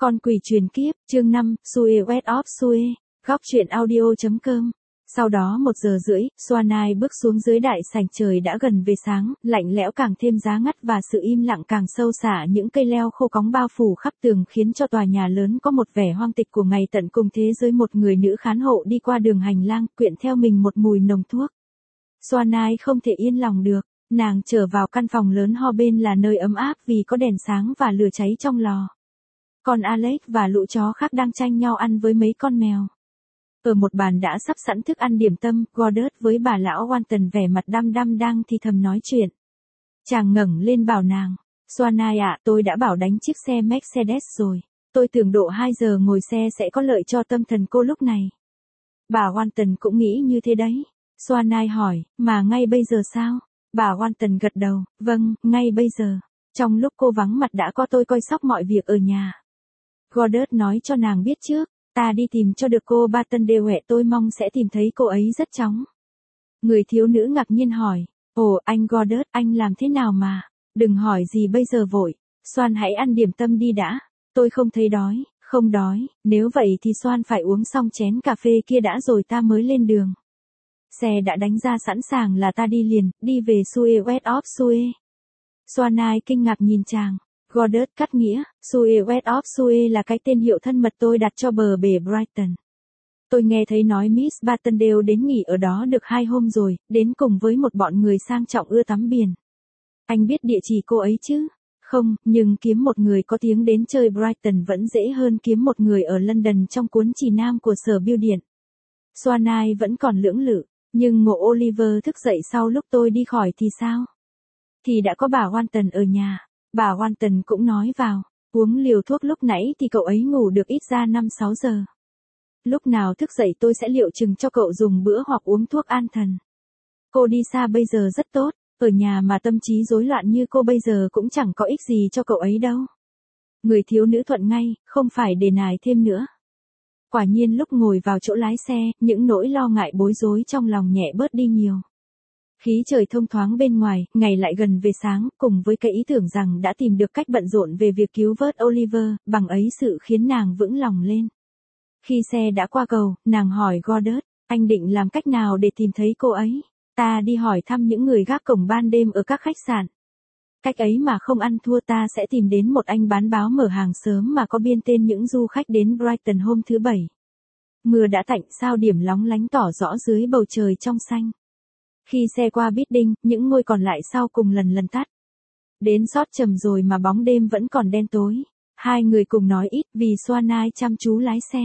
Con quỷ truyền kiếp, chương 5, Sue West of Sue, góc truyện audio.com. Sau đó 1 giờ rưỡi, Swanai bước xuống dưới đại sảnh, trời đã gần về sáng, lạnh lẽo càng thêm giá ngắt và sự im lặng càng sâu xả, những cây leo khô cóng bao phủ khắp tường khiến cho tòa nhà lớn có một vẻ hoang tịch của ngày tận cùng thế giới. Một người nữ khán hộ đi qua đường hành lang, quyện theo mình một mùi nồng thuốc. Swanai không thể yên lòng được, nàng trở vào căn phòng lớn ho, bên là nơi ấm áp vì có đèn sáng và lửa cháy trong lò. Còn Alex và lũ chó khác đang tranh nhau ăn với mấy con mèo. Ở một bàn đã sắp sẵn thức ăn điểm tâm, Goddard với bà lão Walton vẻ mặt đăm đăm đang thì thầm nói chuyện. Chàng ngẩng lên bảo nàng, Swanai ạ, tôi đã bảo đánh chiếc xe Mercedes rồi. Tôi tưởng độ 2 giờ ngồi xe sẽ có lợi cho tâm thần cô lúc này. Bà Walton cũng nghĩ như thế đấy. Swanai hỏi, mà ngay bây giờ sao? Bà Walton gật đầu, vâng, ngay bây giờ. Trong lúc cô vắng mặt đã có tôi coi sóc mọi việc ở nhà. Goddard nói cho nàng biết trước, ta đi tìm cho được cô Bartendale, tôi mong sẽ tìm thấy cô ấy rất chóng. Người thiếu nữ ngạc nhiên hỏi, ồ anh Goddard, anh làm thế nào mà, đừng hỏi gì bây giờ vội, Swan hãy ăn điểm tâm đi đã, tôi không thấy đói, không đói, nếu vậy thì Swan phải uống xong chén cà phê kia đã rồi ta mới lên đường. Xe đã đánh ra sẵn sàng là ta đi liền, đi về Sue West of Sue. Swanai kinh ngạc nhìn chàng. Goddard cắt nghĩa, Sue West of Sue là cái tên hiệu thân mật tôi đặt cho bờ bể Brighton. Tôi nghe thấy nói Miss Bartendale đến nghỉ ở đó được 2 hôm rồi, đến cùng với một bọn người sang trọng ưa tắm biển. Anh biết địa chỉ cô ấy chứ? Không, nhưng kiếm một người có tiếng đến chơi Brighton vẫn dễ hơn kiếm một người ở London trong cuốn chỉ nam của sở bưu điện. Swanai vẫn còn lưỡng lự, nhưng ngộ Oliver thức dậy sau lúc tôi đi khỏi thì sao? Thì đã có bà Walton ở nhà. Bà Walton cũng nói vào, uống liều thuốc lúc nãy thì cậu ấy ngủ được ít ra 5-6 giờ. Lúc nào thức dậy tôi sẽ liệu chừng cho cậu dùng bữa hoặc uống thuốc an thần. Cô đi xa bây giờ rất tốt, ở nhà mà tâm trí rối loạn như cô bây giờ cũng chẳng có ích gì cho cậu ấy đâu. Người thiếu nữ thuận ngay, không phải để nài thêm nữa. Quả nhiên lúc ngồi vào chỗ lái xe, những nỗi lo ngại bối rối trong lòng nhẹ bớt đi nhiều. Khí trời thông thoáng bên ngoài, ngày lại gần về sáng, cùng với cái ý tưởng rằng đã tìm được cách bận rộn về việc cứu vớt Oliver, bằng ấy sự khiến nàng vững lòng lên. Khi xe đã qua cầu, nàng hỏi Goddard, anh định làm cách nào để tìm thấy cô ấy? Ta đi hỏi thăm những người gác cổng ban đêm ở các khách sạn. Cách ấy mà không ăn thua, ta sẽ tìm đến một anh bán báo mở hàng sớm mà có biên tên những du khách đến Brighton hôm thứ Bảy. Mưa đã tạnh, sao điểm lóng lánh tỏ rõ dưới bầu trời trong xanh. Khi xe qua Bidding, những ngôi còn lại sau cùng lần lần tắt. Đến sót trầm rồi mà bóng đêm vẫn còn đen tối. Hai người cùng nói ít vì Swanai chăm chú lái xe.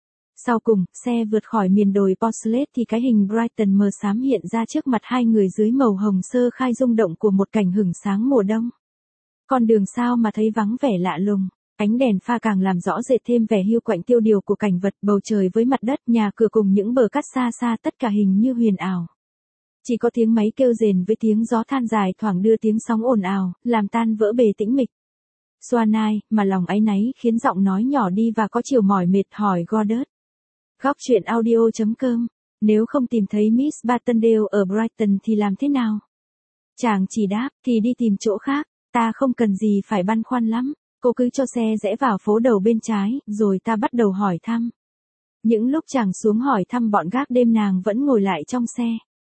Sau cùng, xe vượt khỏi miền đồi Portslade thì cái hình Brighton mờ xám hiện ra trước mặt hai người dưới màu hồng sơ khai rung động của một cảnh hửng sáng mùa đông. Con đường sao mà thấy vắng vẻ lạ lùng. Ánh đèn pha càng làm rõ rệt thêm vẻ hiu quạnh tiêu điều của cảnh vật, bầu trời với mặt đất, nhà cửa cùng những bờ cát xa xa, tất cả hình như huyền ảo. Chỉ có tiếng máy kêu rền với tiếng gió than dài thoảng đưa tiếng sóng ồn ào, làm tan vỡ bề tĩnh mịch. Swanai, mà lòng áy náy khiến giọng nói nhỏ đi và có chiều mỏi mệt, hỏi Goddard. Góc truyện audio.com, nếu không tìm thấy Miss Bartendale ở Brighton thì làm thế nào? Chàng chỉ đáp, thì đi tìm chỗ khác, ta không cần gì phải băn khoăn lắm, cô cứ cho xe rẽ vào phố đầu bên trái, rồi ta bắt đầu hỏi thăm. Những lúc chàng xuống hỏi thăm bọn gác đêm, nàng vẫn ngồi lại trong xe.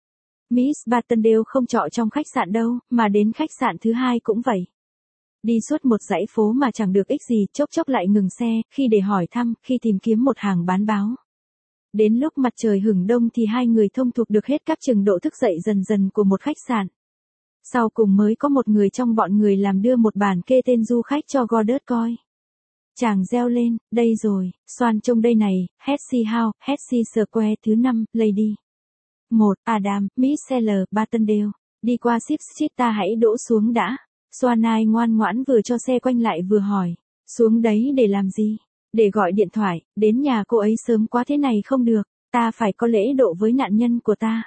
Miss Bartendale không trọ trong khách sạn đâu, mà đến khách sạn thứ 2 cũng vậy. Đi suốt một dãy phố mà chẳng được ích gì, chốc chốc lại ngừng xe, khi để hỏi thăm, khi tìm kiếm một hàng bán báo. Đến lúc mặt trời hửng đông thì hai người thông thuộc được hết các trình độ thức dậy dần dần của một khách sạn. Sau cùng mới có một người trong bọn người làm đưa một bản kê tên du khách cho Goddard coi. Chàng reo lên, đây rồi, Swan trông đây này, Hesse House, Hesse Square thứ 5, Lady. 1. Adam, Miss Seller, Bartendale. Đi qua Ship Street, ta hãy đỗ xuống đã. Swanai ngoan ngoãn vừa cho xe quanh lại vừa hỏi. Xuống đấy để làm gì? Để gọi điện thoại, đến nhà cô ấy sớm quá thế này không được. Ta phải có lễ độ với nạn nhân của ta.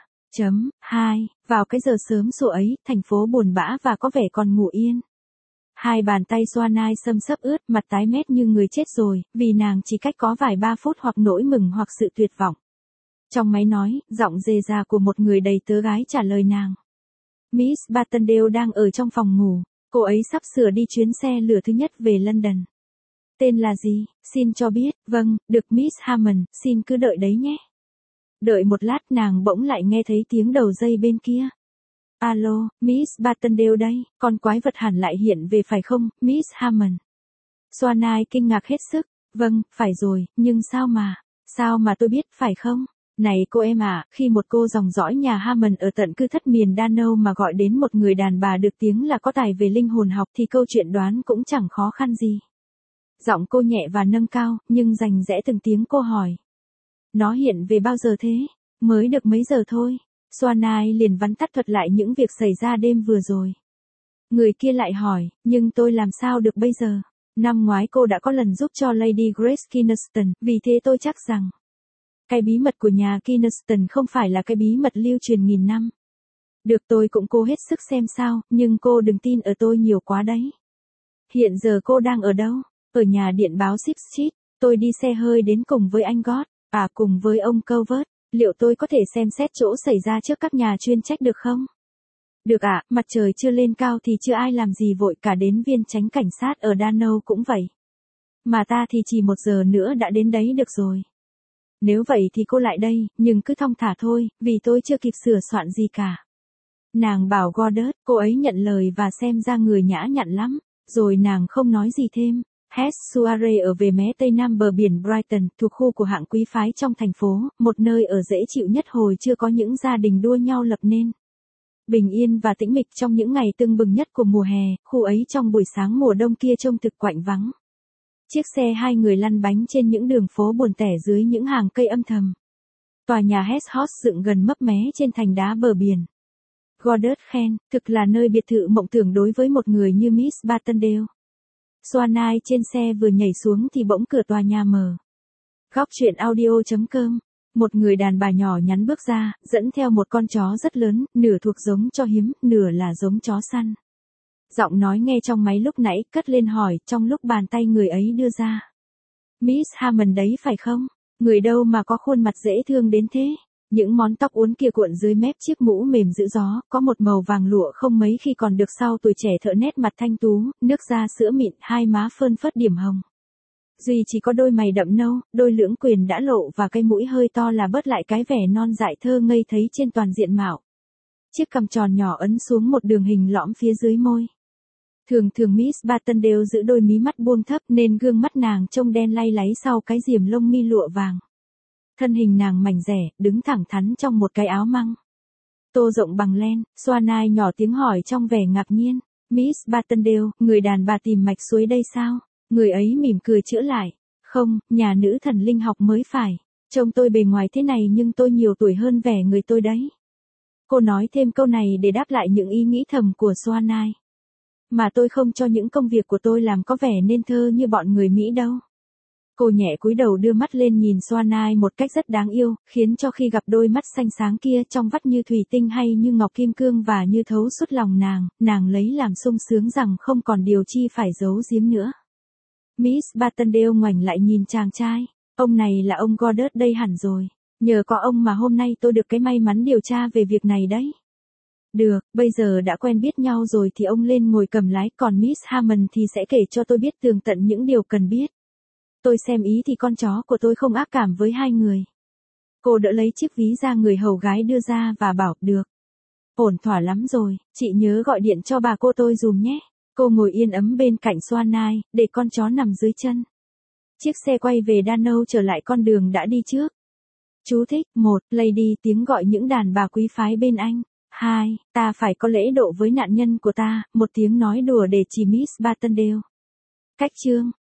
2. Vào cái giờ sớm sủa ấy, thành phố buồn bã và có vẻ còn ngủ yên. Hai bàn tay Swanai xâm xấp ướt, mặt tái mét như người chết rồi, vì nàng chỉ cách có vài 3 phút hoặc nỗi mừng hoặc sự tuyệt vọng. Trong máy nói, giọng rề rà của một người đầy tớ gái trả lời nàng. Miss Bartendale đang ở trong phòng ngủ, cô ấy sắp sửa đi chuyến xe lửa thứ nhất về London. Tên là gì, xin cho biết. Vâng, được Miss Hammond, xin cứ đợi đấy nhé. Đợi một lát nàng bỗng lại nghe thấy tiếng đầu dây bên kia. Alo, Miss Bartendale đây, con quái vật hẳn lại hiện về phải không, Miss Hammond? Swanai kinh ngạc hết sức. Vâng, phải rồi, nhưng sao mà tôi biết, phải không? Này cô em à, khi một cô dòng dõi nhà Hammond ở tận cư thất miền Dano mà gọi đến một người đàn bà được tiếng là có tài về linh hồn học thì câu chuyện đoán cũng chẳng khó khăn gì. Giọng cô nhẹ và nâng cao, nhưng rành rẽ từng tiếng cô hỏi. Nó hiện về bao giờ thế? Mới được mấy giờ thôi. Swanai liền vắn tắt thuật lại những việc xảy ra đêm vừa rồi. Người kia lại hỏi, nhưng tôi làm sao được bây giờ? Năm ngoái cô đã có lần giúp cho Lady Grace Kynaston, vì thế tôi chắc rằng cái bí mật của nhà Kynaston không phải là cái bí mật lưu truyền nghìn năm. Được, tôi cũng cố hết sức xem sao, nhưng cô đừng tin ở tôi nhiều quá đấy. Hiện giờ cô đang ở đâu? Ở nhà điện báo Ship Street. Tôi đi xe hơi đến cùng với anh God, cùng với ông Covert. Liệu tôi có thể xem xét chỗ xảy ra trước các nhà chuyên trách được không? Được ạ, mặt trời chưa lên cao thì chưa ai làm gì vội, cả đến viên chánh cảnh sát ở Dano cũng vậy. Mà ta thì chỉ 1 giờ nữa đã đến đấy được rồi. Nếu vậy thì cô lại đây, nhưng cứ thong thả thôi, vì tôi chưa kịp sửa soạn gì cả. Nàng bảo Goddard, cô ấy nhận lời và xem ra người nhã nhặn lắm, rồi nàng không nói gì thêm. Hess Soiree ở về mé tây nam bờ biển Brighton, thuộc khu của hạng quý phái trong thành phố, một nơi ở dễ chịu nhất hồi chưa có những gia đình đua nhau lập nên. Bình yên và tĩnh mịch trong những ngày tưng bừng nhất của mùa hè, khu ấy trong buổi sáng mùa đông kia trông thực quạnh vắng. Chiếc xe 2 người lăn bánh trên những đường phố buồn tẻ dưới những hàng cây âm thầm. Tòa nhà Hess House dựng gần mấp mé trên thành đá bờ biển. Goddard khen, thực là nơi biệt thự mộng tưởng đối với một người như Miss Bartendale. Swanai trên xe vừa nhảy xuống thì bỗng cửa tòa nhà mở. Góc truyện audio.com. Một người đàn bà nhỏ nhắn bước ra, dẫn theo một con chó rất lớn, nửa thuộc giống cho hiếm, nửa là giống chó săn. Giọng nói nghe trong máy lúc nãy cất lên hỏi trong lúc bàn tay người ấy đưa ra. Miss Hammond đấy phải không? Người đâu mà có khuôn mặt dễ thương đến thế? Những món tóc uốn kia cuộn dưới mép chiếc mũ mềm giữ gió, có một màu vàng lụa không mấy khi còn được sau tuổi trẻ thợ nét mặt thanh tú, nước da sữa mịn, hai má phơn phớt điểm hồng. Duy chỉ có đôi mày đậm nâu, đôi lưỡng quyền đã lộ và cái mũi hơi to là bớt lại cái vẻ non dại thơ ngây thấy trên toàn diện mạo. Chiếc cằm tròn nhỏ ấn xuống một đường hình lõm phía dưới môi. Thường Miss Bartendale giữ đôi mí mắt buông thấp nên gương mắt nàng trông đen lay láy sau cái diềm lông mi lụa vàng. Thân hình nàng mảnh dẻ, đứng thẳng thắn trong một cái áo măng tô rộng bằng len. Swanai nhỏ tiếng hỏi trong vẻ ngạc nhiên. Miss Bartendale, người đàn bà tìm mạch suối đây sao? Người ấy mỉm cười chữa lại. Không, nhà nữ thần linh học mới phải. Trông tôi bề ngoài thế này nhưng tôi nhiều tuổi hơn vẻ người tôi đấy. Cô nói thêm câu này để đáp lại những ý nghĩ thầm của Swanai. Mà tôi không cho những công việc của tôi làm có vẻ nên thơ như bọn người Mỹ đâu. Cô nhẹ cúi đầu đưa mắt lên nhìn Swanai một cách rất đáng yêu, khiến cho khi gặp đôi mắt xanh sáng kia trong vắt như thủy tinh hay như ngọc kim cương và như thấu suốt lòng nàng lấy làm sung sướng rằng không còn điều chi phải giấu giếm nữa. Miss Bartendale ngoảnh lại nhìn chàng trai. Ông này là ông Goddard đây hẳn rồi. Nhờ có ông mà hôm nay tôi được cái may mắn điều tra về việc này đấy. Được, bây giờ đã quen biết nhau rồi thì ông lên ngồi cầm lái, còn Miss Hammond thì sẽ kể cho tôi biết tường tận những điều cần biết. Tôi xem ý thì con chó của tôi không ác cảm với hai người. Cô đỡ lấy chiếc ví da người hầu gái đưa ra và bảo, được. Ổn thỏa lắm rồi, chị nhớ gọi điện cho bà cô tôi dùm nhé. Cô ngồi yên ấm bên cạnh Swanai, để con chó nằm dưới chân. Chiếc xe quay về Dano trở lại con đường đã đi trước. Chú thích, 1. Lady tiếng gọi những đàn bà quý phái bên anh. 2. Ta phải có lễ độ với nạn nhân của ta, một tiếng nói đùa để chỉ Miss Bartendale. Cách chương